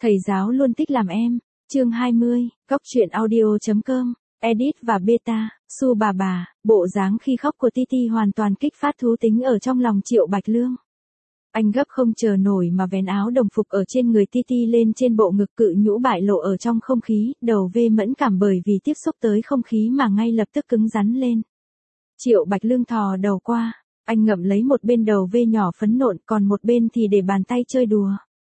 Thầy giáo luôn thích làm em. Chương 20, Góc truyện audio.com, edit và beta, Su bà, bộ dáng khi khóc của Titi hoàn toàn kích phát thú tính ở trong lòng Triệu Bạch Lương. Anh gấp không chờ nổi mà vén áo đồng phục ở trên người Titi lên trên bộ ngực cự nhũ bại lộ ở trong không khí, đầu V mẫn cảm bởi vì tiếp xúc tới không khí mà ngay lập tức cứng rắn lên. Triệu Bạch Lương thò đầu qua, anh ngậm lấy một bên đầu V nhỏ phấn nộn còn một bên thì để bàn tay chơi đùa.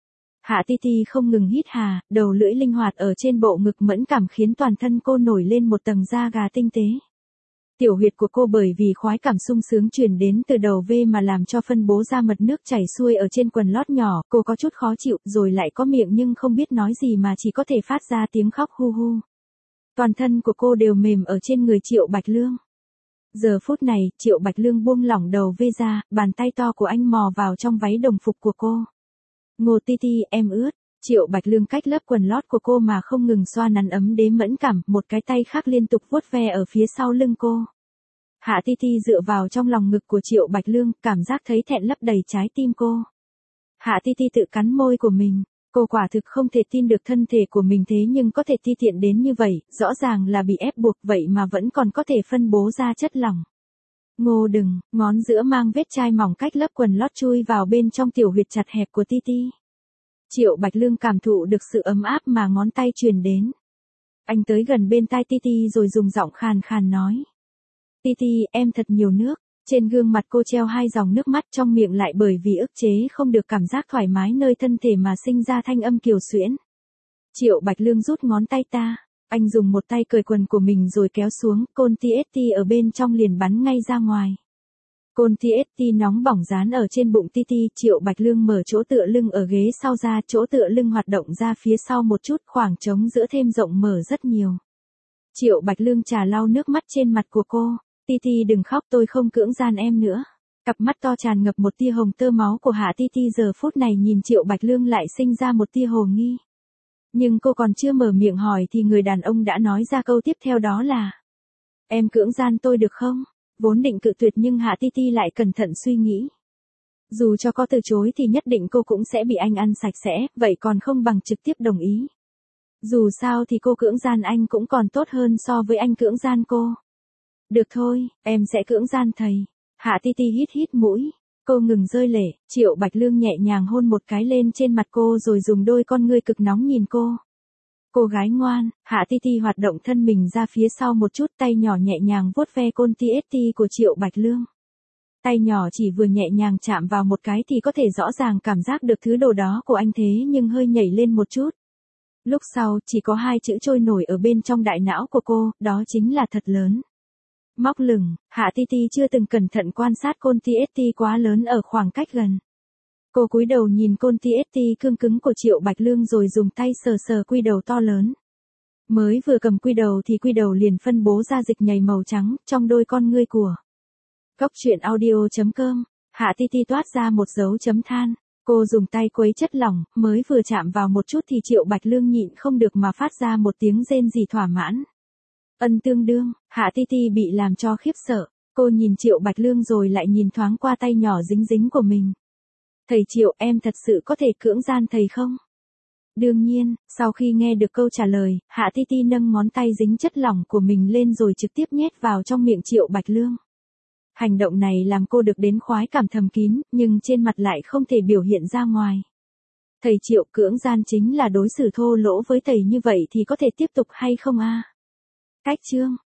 Hạ Titi không ngừng hít hà, đầu lưỡi linh hoạt ở trên bộ ngực mẫn cảm khiến toàn thân cô nổi lên một tầng da gà tinh tế. Tiểu huyệt của cô bởi vì khoái cảm sung sướng truyền đến từ đầu V mà làm cho phân bố ra mật nước chảy xuôi ở trên quần lót nhỏ, cô có chút khó chịu rồi lại có miệng nhưng không biết nói gì mà chỉ có thể phát ra tiếng khóc hu hu. Toàn thân của cô đều mềm ở trên người Triệu Bạch Lương. Giờ phút này, Triệu Bạch Lương buông lỏng đầu V ra, bàn tay to của anh mò vào trong váy đồng phục của cô. Ngô Titi, em ướt. Triệu Bạch Lương cách lớp quần lót của cô mà không ngừng xoa nắn ấm đế mẫn cảm, một cái tay khác liên tục vuốt ve ở phía sau lưng cô. Hạ Titi dựa vào trong lòng ngực của Triệu Bạch Lương, cảm giác thấy thẹn lấp đầy trái tim cô. Hạ Titi tự cắn môi của mình, cô quả thực không thể tin được thân thể của mình thế nhưng có thể ti tiện đến như vậy, rõ ràng là bị ép buộc vậy mà vẫn còn có thể phân bố ra chất lỏng. Ngô đừng, ngón giữa mang vết chai mỏng cách lớp quần lót chui vào bên trong tiểu huyệt chặt hẹp của Titi. Triệu Bạch Lương cảm thụ được sự ấm áp mà ngón tay truyền đến. Anh tới gần bên tai Titi rồi dùng giọng khàn khàn nói. Titi, em thật nhiều nước. Trên gương mặt cô treo hai dòng nước mắt, trong miệng lại bởi vì ức chế không được cảm giác thoải mái nơi thân thể mà sinh ra thanh âm kiều xuyễn. Triệu Bạch Lương rút ngón tay ta. Anh dùng một tay cởi quần của mình rồi kéo xuống, côn TST ở bên trong liền bắn ngay ra ngoài. Côn TST nóng bỏng dán ở trên bụng Titi, Triệu Bạch Lương mở chỗ tựa lưng ở ghế sau ra, chỗ tựa lưng hoạt động ra phía sau một chút, khoảng trống giữa thêm rộng mở rất nhiều. Triệu Bạch Lương trà lau nước mắt trên mặt của cô. Titi đừng khóc, tôi không cưỡng gian em nữa. Cặp mắt to tràn ngập một tia hồng tơ máu của Hạ Titi giờ phút này nhìn Triệu Bạch Lương lại sinh ra một tia hồ nghi. Nhưng cô còn chưa mở miệng hỏi thì người đàn ông đã nói ra câu tiếp theo đó là: em cưỡng gian tôi được không? Vốn định cự tuyệt nhưng Hạ Titi lại cẩn thận suy nghĩ. Dù cho có từ chối thì nhất định cô cũng sẽ bị anh ăn sạch sẽ, vậy còn không bằng trực tiếp đồng ý. Dù sao thì cô cưỡng gian anh cũng còn tốt hơn so với anh cưỡng gian cô. Được thôi, em sẽ cưỡng gian thầy. Hạ Titi hít hít mũi. Cô ngừng rơi lệ, Triệu Bạch Lương nhẹ nhàng hôn một cái lên trên mặt cô rồi dùng đôi con ngươi cực nóng nhìn cô. Cô gái ngoan, Hạ Titi hoạt động thân mình ra phía sau một chút, tay nhỏ nhẹ nhàng vuốt ve côn TST của Triệu Bạch Lương. Tay nhỏ chỉ vừa nhẹ nhàng chạm vào một cái thì có thể rõ ràng cảm giác được thứ đồ đó của anh thế nhưng hơi nhảy lên một chút. Lúc sau, chỉ có hai chữ trôi nổi ở bên trong đại não của cô, đó chính là thật lớn. Móc lửng, Hạ Titi chưa từng cẩn thận quan sát côn TST quá lớn ở khoảng cách gần. Cô cúi đầu nhìn côn TST cương cứng của Triệu Bạch Lương rồi dùng tay sờ sờ quy đầu to lớn. Mới vừa cầm quy đầu thì quy đầu liền phân bố ra dịch nhầy màu trắng trong đôi con ngươi của. Góc truyện audio.com, Hạ Titi toát ra một dấu chấm than. Cô dùng tay quấy chất lỏng, mới vừa chạm vào một chút thì Triệu Bạch Lương nhịn không được mà phát ra một tiếng rên rỉ thỏa mãn. Ân tương đương, Hạ Titi bị làm cho khiếp sợ, cô nhìn Triệu Bạch Lương rồi lại nhìn thoáng qua tay nhỏ dính dính của mình. Thầy Triệu, em thật sự có thể cưỡng gian thầy không? Đương nhiên, sau khi nghe được câu trả lời, Hạ Titi nâng ngón tay dính chất lỏng của mình lên rồi trực tiếp nhét vào trong miệng Triệu Bạch Lương. Hành động này làm cô được đến khoái cảm thầm kín, nhưng trên mặt lại không thể biểu hiện ra ngoài. Thầy Triệu, cưỡng gian chính là đối xử thô lỗ với thầy như vậy thì có thể tiếp tục hay không a? Cách chương